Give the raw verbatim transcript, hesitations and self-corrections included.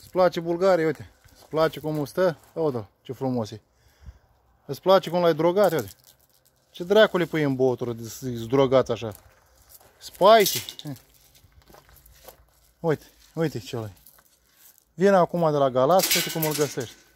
Îți place Bulgaria, uite. Îți place cum stă? Uite, ce frumos e. Îți place cum l-ai drogat, uite. Ce dracu le pui în băutură de să-i drogați așa? Spicy. Uite, uite ce ăla. Vine acum de la Galați, uite cum îl găsești.